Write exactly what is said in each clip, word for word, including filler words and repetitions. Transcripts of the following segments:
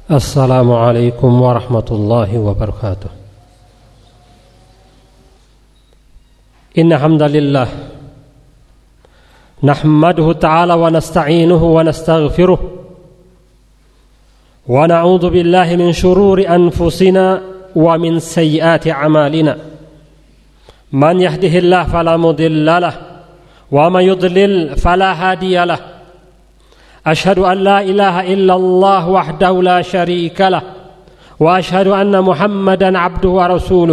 Assalamualaikum warahmatullahi wabarakatuh. Inna hamdalillah nahmaduhu ta'ala wa nasta'inuhu wa nastaghfiruh wa na'udzu billahi min shururi anfusina wa min sayyiati a'malina. Man yahdihillahu fala mudilla lahu wa man yudlil fala hadiya lahu. Ashhadu an la ilaha illallah wahdahu la syarika lah wa ashhadu anna Muhammadan abduhu wa rasuluh.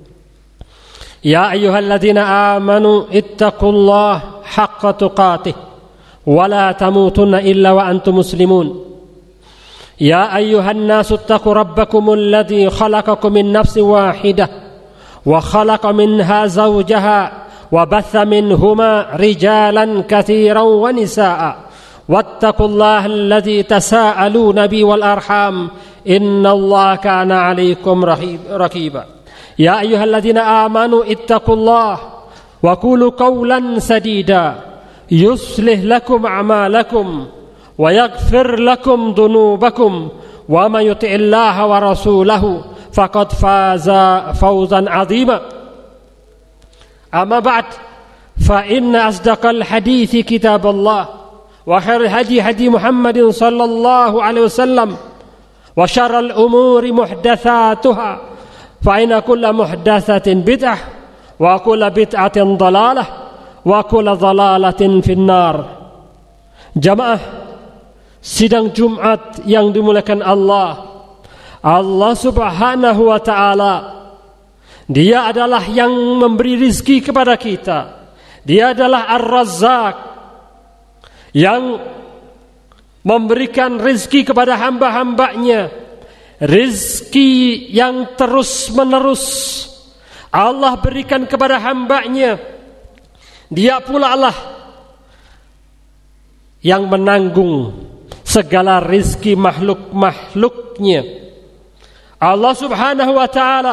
Ya ayyuhalladzina amanu ittaqullaha haqqa tuqatih wa la tamutunna illa wa antum muslimun. Ya ayyuhan nasu ittaqu rabbakumul ladzi khalaqakum min nafsin wahidah wa khalaqa minha zawjaha wa batha minhuma rijalan katsiran wa nisaa'a. واتقوا الله الذي تساءلون به والأرحام إن الله كان عليكم رقيبا يا أيها الذين آمنوا اتقوا الله وقولوا قولا سديدا يصلح لكم أعمالكم ويغفر لكم ذنوبكم ومن يطع الله ورسوله فقد فاز فوزا عظيما أما بعد فإن أصدق الحديث كتاب الله وخير الهدي هدي محمد صلى الله عليه وسلم وشر الأمور محدثاتها فإن كل محدثة بدعة وكل بدعة ضلالة وكل ضلالة في النار. Jamaah sidang Jumat yang dimuliakan Allah, Allah Subhanahu wa taala, Dia adalah yang memberi rizki kepada kita. Dia adalah Ar-Razzaq, yang memberikan rizki kepada hamba-hambanya, rizki yang terus-menerus Allah berikan kepada hambanya. Dia pula lah yang menanggung segala rizki makhluk-makhluknya. Allah Subhanahu wa ta'ala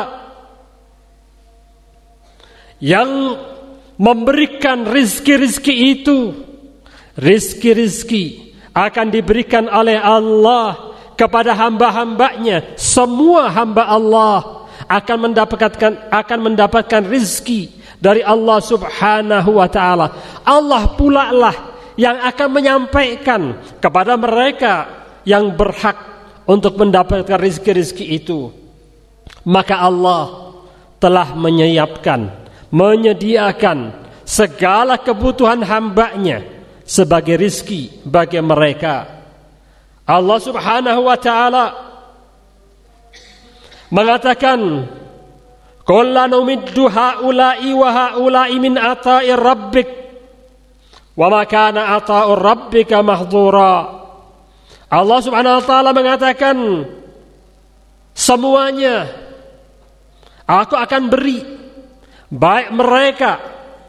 yang memberikan rizki-rizki itu. Rizki-rizki akan diberikan oleh Allah kepada hamba-hambanya. Semua hamba Allah akan mendapatkan akan mendapatkan rizki dari Allah Subhanahu wa ta'ala. Allah pula lah yang akan menyampaikan kepada mereka yang berhak untuk mendapatkan rizki-rizki itu. Maka Allah telah menyiapkan, menyediakan segala kebutuhan hambanya sebagai rizki bagi mereka. Allah Subhanahu wa ta'ala mengatakan, qul la numiddu haula'i wa haula'i min ata'i rabbik wa ma kana ata'u rabbika mahdhura. Allah Subhanahu wa ta'ala mengatakan, semuanya aku akan beri, baik mereka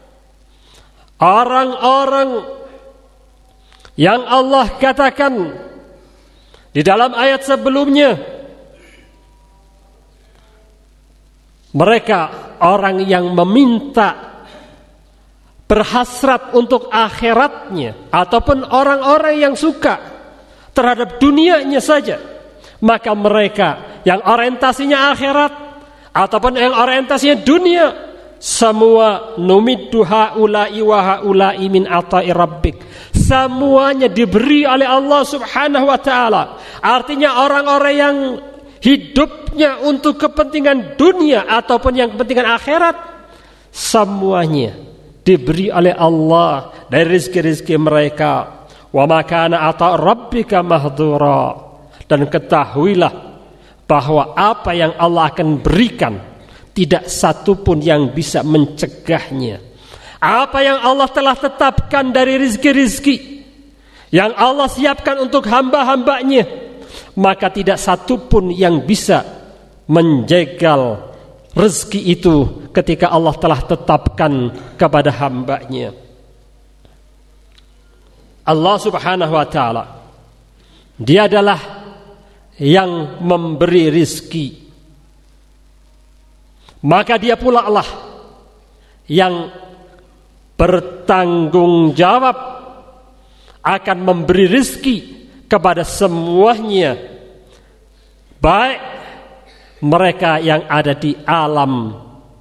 orang-orang yang Allah katakan di dalam ayat sebelumnya, mereka orang yang meminta berhasrat untuk akhiratnya, ataupun orang-orang yang suka terhadap dunianya saja, maka mereka yang orientasinya akhirat ataupun yang orientasinya dunia, semua numiddu haula'i wa haula'i min ata'i rabbik, semuanya diberi oleh Allah Subhanahu wa ta'ala. Artinya orang-orang yang hidupnya untuk kepentingan dunia ataupun yang kepentingan akhirat, semuanya diberi oleh Allah dari rizki-rizki mereka. Wa ma kana ata'u rabbika mahdhura. Dan ketahuilah bahwa apa yang Allah akan berikan tidak satu pun yang bisa mencegahnya. Apa yang Allah telah tetapkan dari rizki-rizki yang Allah siapkan untuk hamba-hambanya, maka tidak satu pun yang bisa menjegal rezeki itu ketika Allah telah tetapkan kepada hambanya. Allah Subhanahu wa ta'ala, Dia adalah yang memberi rizki. Maka Dia pula lah yang bertanggung jawab akan memberi rizki kepada semuanya baik mereka yang ada di alam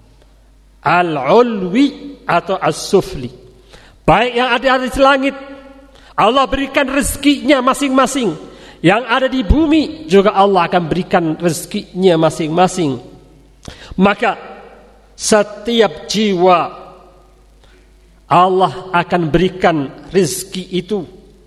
al-ulwi atau as-sufli, baik yang ada di langit, Allah berikan rezekinya masing-masing. Yang ada di bumi juga Allah akan berikan rezekinya masing-masing. Maka setiap jiwa Allah akan berikan rezeki itu.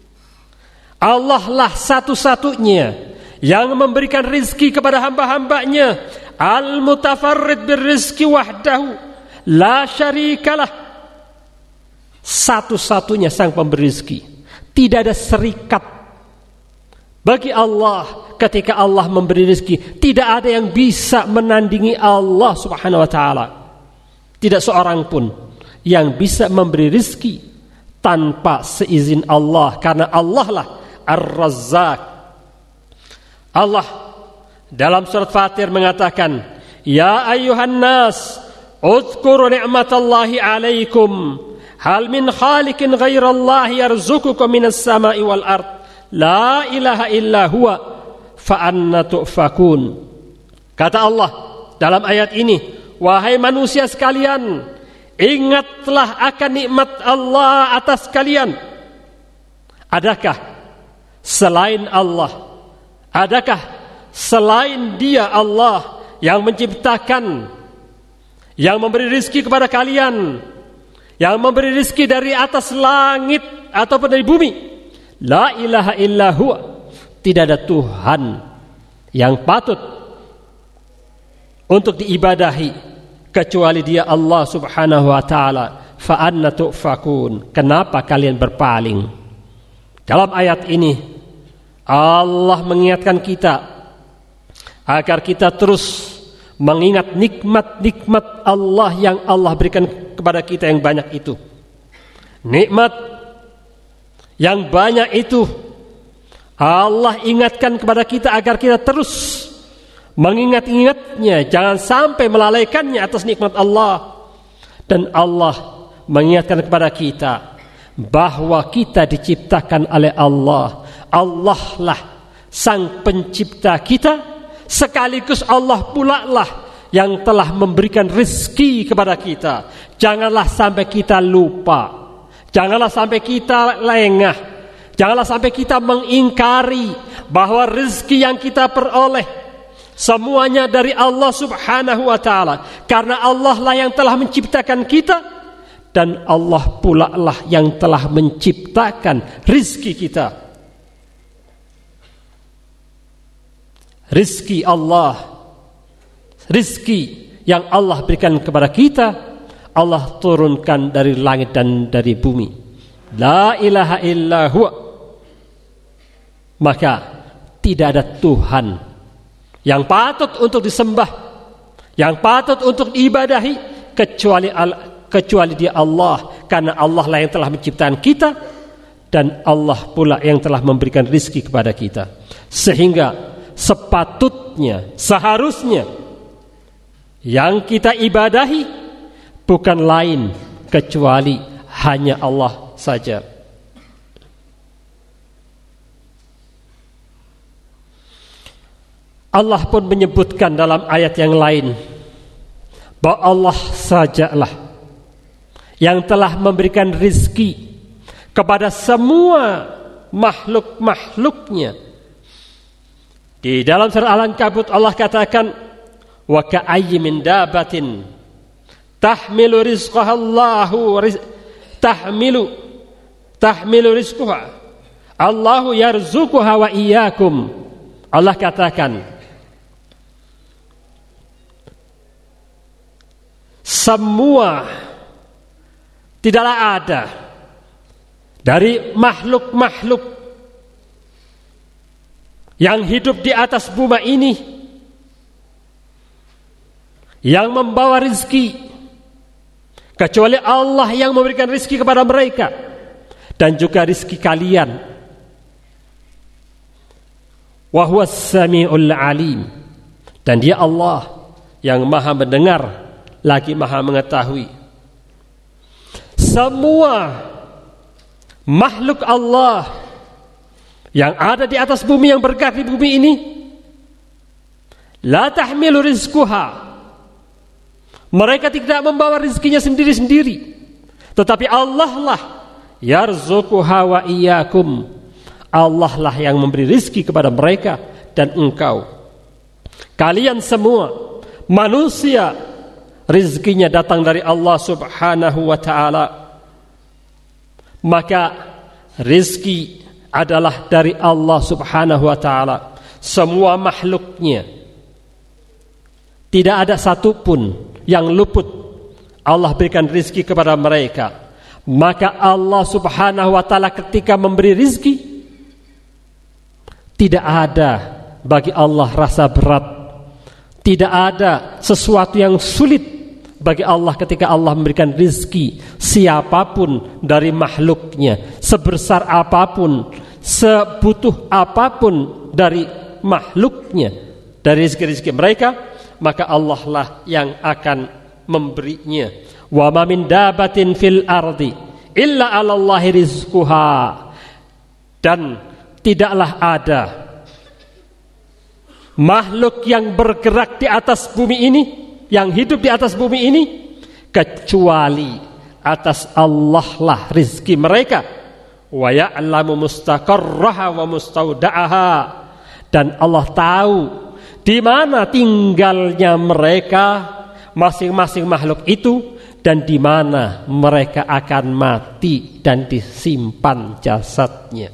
Allah lah satu-satunya yang memberikan rezeki kepada hamba-hambanya. Al-mutafarrid birrizqi wahdahu la syarikalah. Satu-satunya sang pemberi rezeki. Tidak ada serikat bagi Allah ketika Allah memberi rezeki. Tidak ada yang bisa menandingi Allah Subhanahu wa taala. Tidak seorang pun yang bisa memberi rezeki tanpa seizin Allah, karena Allah lah Ar-Razzaq. Allah dalam surat Fatir mengatakan, "Ya ayyuhan nas, uzkuru ni'matallahi 'alaikum. Hal min khaliqin ghairallahi yarzuqukum minas sama'i wal ard. La ilaha illa huwa fa anna tu'fakun." Kata Allah dalam ayat ini, wahai manusia sekalian, ingatlah akan nikmat Allah atas kalian. Adakah selain Allah, adakah selain Dia Allah yang menciptakan, yang memberi rezeki kepada kalian, yang memberi rezeki dari atas langit ataupun dari bumi? La ilaha illa huwa. Tidak ada Tuhan yang patut untuk diibadahi kecuali Dia Allah Subhanahu wa taala. Fa anna tu'fakun. Kenapa kalian berpaling? Dalam ayat ini Allah mengingatkan kita agar kita terus mengingat nikmat-nikmat Allah yang Allah berikan kepada kita yang banyak itu. Nikmat yang banyak itu Allah ingatkan kepada kita agar kita terus mengingat-ingatnya, jangan sampai melalaikannya atas nikmat Allah. Dan Allah mengingatkan kepada kita bahwa kita diciptakan oleh Allah. Allah lah sang pencipta kita, sekaligus Allah pula lah yang telah memberikan rezeki kepada kita. Janganlah sampai kita lupa, janganlah sampai kita lengah, janganlah sampai kita mengingkari bahwa rezeki yang kita peroleh semuanya dari Allah Subhanahu wa taala. Karena Allah lah yang telah menciptakan kita, dan Allah pula lah yang telah menciptakan rezeki kita. Rezeki Allah, rezeki yang Allah berikan kepada kita, Allah turunkan dari langit dan dari bumi. La ilaha illa huwa. Maka tidak ada Tuhan yang patut untuk disembah, yang patut untuk diibadahi kecuali kecuali Dia Allah, karena Allah lah yang telah menciptakan kita dan Allah pula yang telah memberikan rezeki kepada kita. Sehingga sepatutnya, seharusnya yang kita ibadahi bukan lain kecuali hanya Allah saja. Allah pun menyebutkan dalam ayat yang lain bahwa Allah sajalah yang telah memberikan rezeki kepada semua makhluk-makhluknya. Di dalam surah Al-Ankabut Allah katakan, wa ka'ayyin min dabatin tahmilu rizqaha Allahu riz- tahmilu tahmilu rizqaha Allahu yarzuquha wa iyyakum. Allah katakan, semua tidaklah ada dari makhluk-makhluk yang hidup di atas bumi ini yang membawa rezeki kecuali Allah yang memberikan rezeki kepada mereka, dan juga rezeki kalian. Wa huwas samiul alim, dan Dia Allah yang Maha mendengar lagi Maha mengetahui. Semua makhluk Allah yang ada di atas bumi, yang bergerak di bumi ini, La tahmilu rizquha. Mereka tidak membawa rizkinya sendiri-sendiri, tetapi Allah lah yarzuquha wa iyyakum. Allah lah yang memberi rizki kepada mereka dan engkau. Kalian semua manusia, rizkinya datang dari Allah Subhanahu wa ta'ala. Maka rizki adalah dari Allah Subhanahu wa ta'ala. Semua makhluknya, tidak ada satupun yang luput. Allah berikan rizki kepada mereka. Maka Allah Subhanahu wa ta'ala ketika memberi rizki, tidak ada bagi Allah rasa berat, tidak ada sesuatu yang sulit bagi Allah ketika Allah memberikan rizki siapapun dari makhluknya, sebesar apapun, sebutuh apapun dari makhluknya, dari rizki-rizki mereka, maka Allah lah yang akan memberinya. Wa ma min dabatin fil ardi illa 'alallahi rizquha. Dan tidaklah ada makhluk yang bergerak di atas bumi ini, yang hidup di atas bumi ini, kecuali atas Allah lah rizki mereka. Wa ya'lamu mustaqarraha wa mustauda'aha. Dan Allah tahu di mana tinggalnya mereka, masing-masing makhluk itu, dan di mana mereka akan mati dan disimpan jasadnya.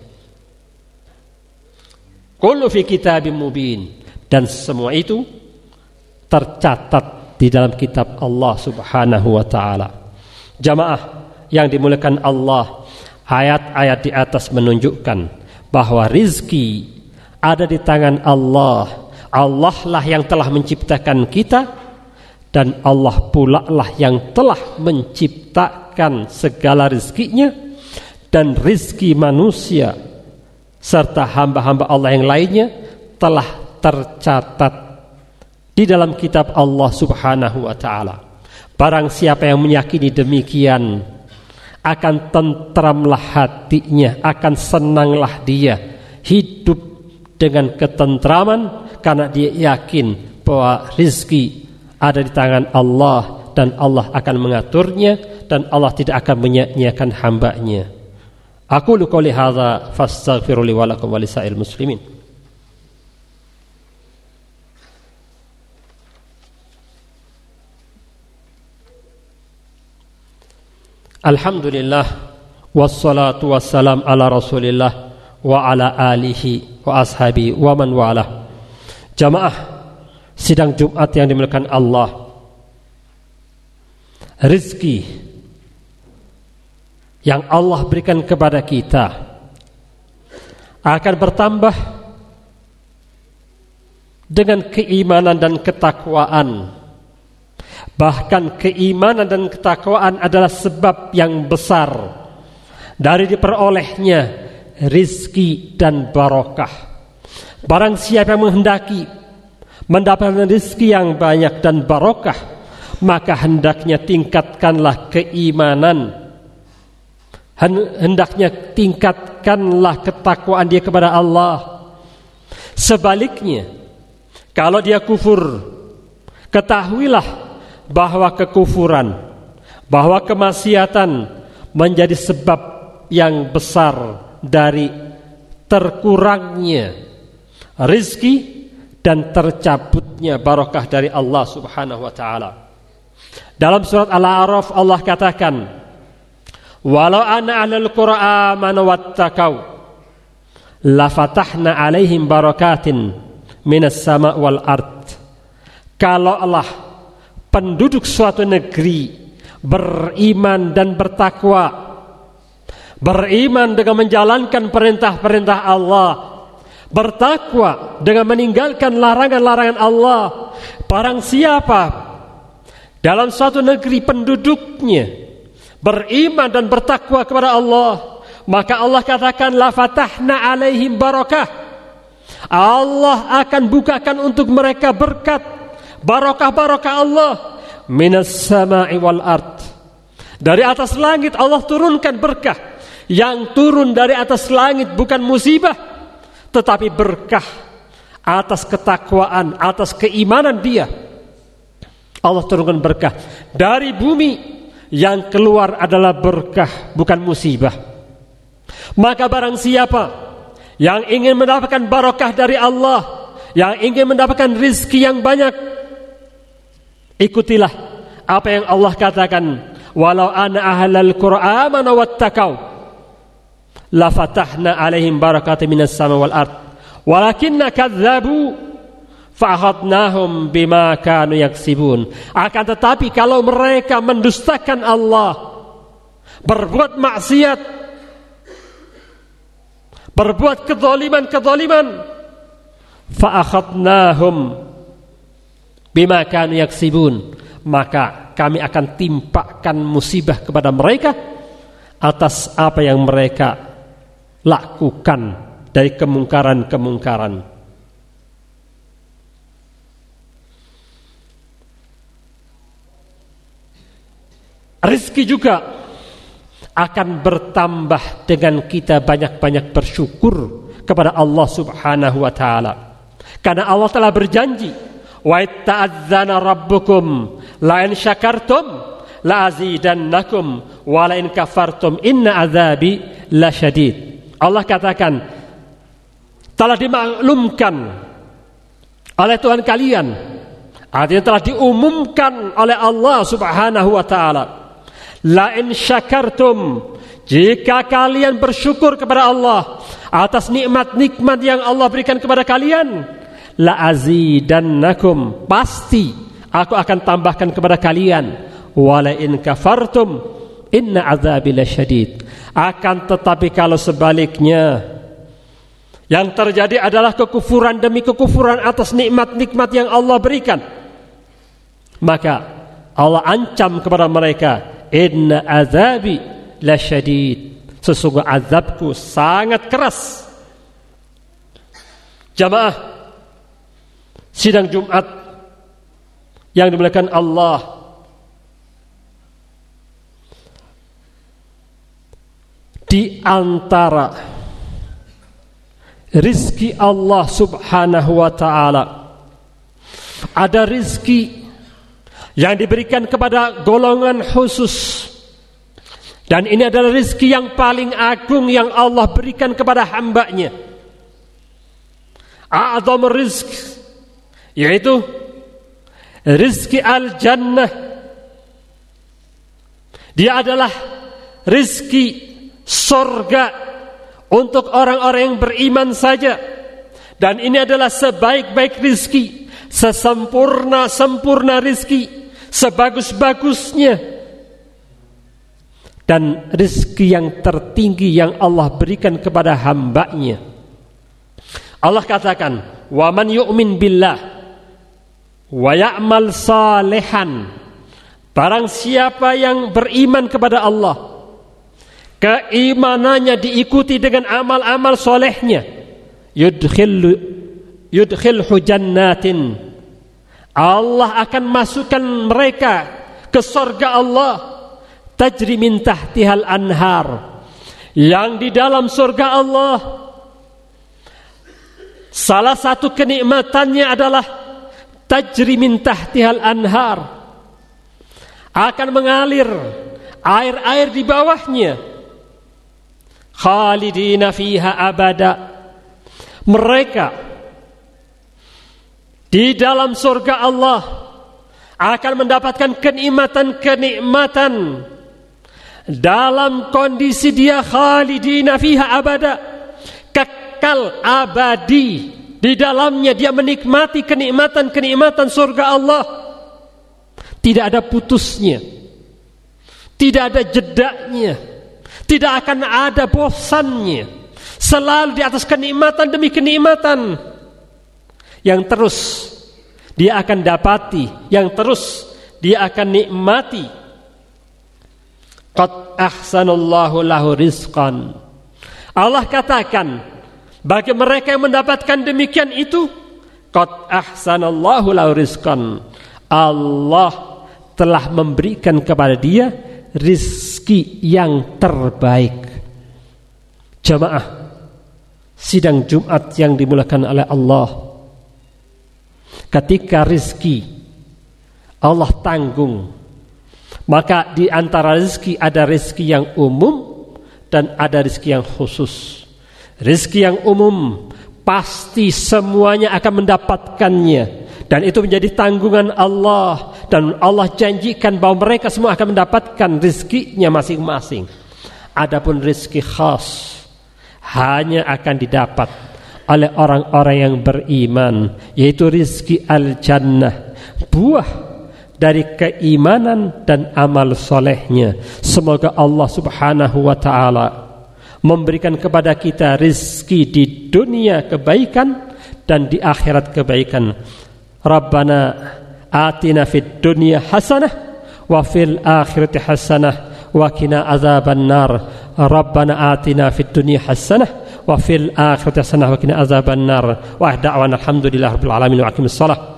Kullu fi kitabim mubin. Dan semua itu tercatat di dalam kitab Allah Subhanahu wa ta'ala. Jamaah yang dimuliakan Allah, ayat-ayat di atas menunjukkan bahwa rizki ada di tangan Allah. Allah lah yang telah menciptakan kita, dan Allah pula lah yang telah menciptakan segala rizkinya. Dan rizki manusia serta hamba-hamba Allah yang lainnya telah tercatat di dalam kitab Allah Subhanahu wa ta'ala. Barang siapa yang meyakini demikian, akan tentramlah hatinya, akan senanglah dia hidup dengan ketentraman, karena dia yakin bahwa rizki ada di tangan Allah, dan Allah akan mengaturnya, dan Allah tidak akan menyia-nyiakan hambanya. Aku qouli hadza fastaghfiru li wa lakum wa lisa'il muslimin. Alhamdulillah wassalatu wassalam ala Rasulillah wa ala alihi wa ashabi wa man wala. Jamaah sidang Jumat yang dimuliakan Allah, rizki yang Allah berikan kepada kita akan bertambah dengan keimanan dan ketakwaan. Bahkan keimanan dan ketakwaan adalah sebab yang besar dari diperolehnya rizki dan barokah. Barang siapa yang menghendaki mendapatkan rizki yang banyak dan barokah, maka hendaknya tingkatkanlah keimanan, hendaknya tingkatkanlah ketakwaan dia kepada Allah. Sebaliknya, kalau dia kufur, ketahuilah bahwa kekufuran, bahwa kemaksiatan menjadi sebab yang besar dari terkurangnya rizki dan tercabutnya barokah dari Allah Subhanahu wa ta'ala. Dalam surat Al-A'raf Allah katakan, walau anna ahlul qura amanu wattaqau la fatahna alaihim barakatin minas sama' wal ard. Kalau Allah penduduk suatu negeri beriman dan bertakwa, beriman dengan menjalankan perintah-perintah Allah, bertakwa dengan meninggalkan larangan-larangan Allah, barang siapa dalam suatu negeri penduduknya beriman dan bertakwa kepada Allah, maka Allah katakan la fatahna alaihim barakah. Allah akan bukakan untuk mereka berkat, barakah-barakah Allah minas sama'i wal ard. Dari atas langit Allah turunkan berkah. Yang turun dari atas langit bukan musibah, tetapi berkah. atas ketakwaan, atas keimanan dia, Allah turunkan berkah. Dari bumi yang keluar adalah berkah, bukan musibah. Maka barang siapa yang ingin mendapatkan barakah dari Allah, yang ingin mendapatkan rizki yang banyak, ikutilah apa yang Allah katakan, walau ana ahlal qur'an amanu wattaqau la fatahna alaihim barakatin minas sama wal ard walakinna kadzabu fa'akhadnahum bima kanu yaksibun. Akan tetapi kalau mereka mendustakan Allah, berbuat maksiat, berbuat kezaliman-kezaliman, fa'akhadnahum bima kanu yaksibun, maka kami akan timpakan musibah kepada mereka atas apa yang mereka lakukan dari kemungkaran-kemungkaran. Rizki juga akan bertambah dengan kita banyak-banyak bersyukur kepada Allah Subhanahu wa ta'ala. Karena Allah telah berjanji, wa ta'adzana rabbukum la in syakartum la azidannakum wa la in kafartum inna azabi lasyadid. Allah katakan, telah dimaklumkan oleh Tuhan kalian, artinya telah diumumkan oleh Allah Subhanahu wa ta'ala, la in syakartum, jika kalian bersyukur kepada Allah atas nikmat-nikmat yang Allah berikan kepada kalian, la azidannakum, pasti aku akan tambahkan kepada kalian, wa la in kafartum inna azabi lasyadid. Akan tetapi kalau sebaliknya, yang terjadi adalah kekufuran demi kekufuran atas nikmat-nikmat yang Allah berikan, maka Allah ancam kepada mereka, inna azabi lasyadid, sesungguhnya azabku sangat keras. Jamaah sidang Jumat yang dimuliakan Allah, di antara rizki Allah Subhanahu wa ta'ala, ada rizki yang diberikan kepada golongan khusus, dan ini adalah rizki yang paling agung yang Allah berikan kepada hambanya. A'zamur rizq, yaitu rizki al-jannah. Dia adalah rizki surga untuk orang-orang yang beriman saja. Dan ini adalah sebaik-baik rizki, sesempurna-sempurna rizki, sebagus-bagusnya, dan rizki yang tertinggi yang Allah berikan kepada hambanya. Allah katakan, wa man yu'min billah wa ya'mal salihan, barang siapa yang beriman kepada Allah, keimanannya diikuti dengan amal-amal solehnya, yudkhil yudkhilhu jannatin, Allah akan masukkan mereka ke surga Allah, tajri min tahtihal anhar, yang di dalam surga Allah salah satu kenikmatannya adalah tajri min tahtihal anhar, akan mengalir air-air di bawahnya, khalidina fiha abada, mereka di dalam surga Allah akan mendapatkan kenikmatan-kenikmatan dalam kondisi dia khalidina fiha abada, kekal abadi di dalamnya. Dia menikmati kenikmatan-kenikmatan surga Allah, tidak ada putusnya, tidak ada jedanya, tidak akan ada bosannya, selalu di atas kenikmatan demi kenikmatan yang terus dia akan dapati, yang terus dia akan nikmati. Qad ahsanallahu lahu rizqan, Allah katakan bagi mereka yang mendapatkan demikian itu, qad ahsanallahu lahu rizqan, Allah telah memberikan kepada dia rizki yang terbaik. Jamaah sidang Jumat yang dimuliakan oleh Allah, ketika rizki Allah tanggung, maka di antara rizki ada rizki yang umum dan ada rizki yang khusus. Rizki yang umum pasti semuanya akan mendapatkannya, dan itu menjadi tanggungan Allah, dan Allah janjikan bahwa mereka semua akan mendapatkan rizkinya masing-masing. Adapun rizki khas hanya akan didapat oleh orang-orang yang beriman, yaitu rizki al-jannah, buah dari keimanan dan amal solehnya. Semoga Allah subhanahu wa ta'ala memberikan kepada kita rizki di dunia kebaikan dan di akhirat kebaikan. Rabbana atina fid dunya hasanah wa fil akhirati hasanah wa qina azaban nar. Rabbana atina fid dunya hasanah wa fil akhirati hasanah wa qina azaban nar. Wa da'wana alhamdulillahi rabbil alamin wa aqimis shalah.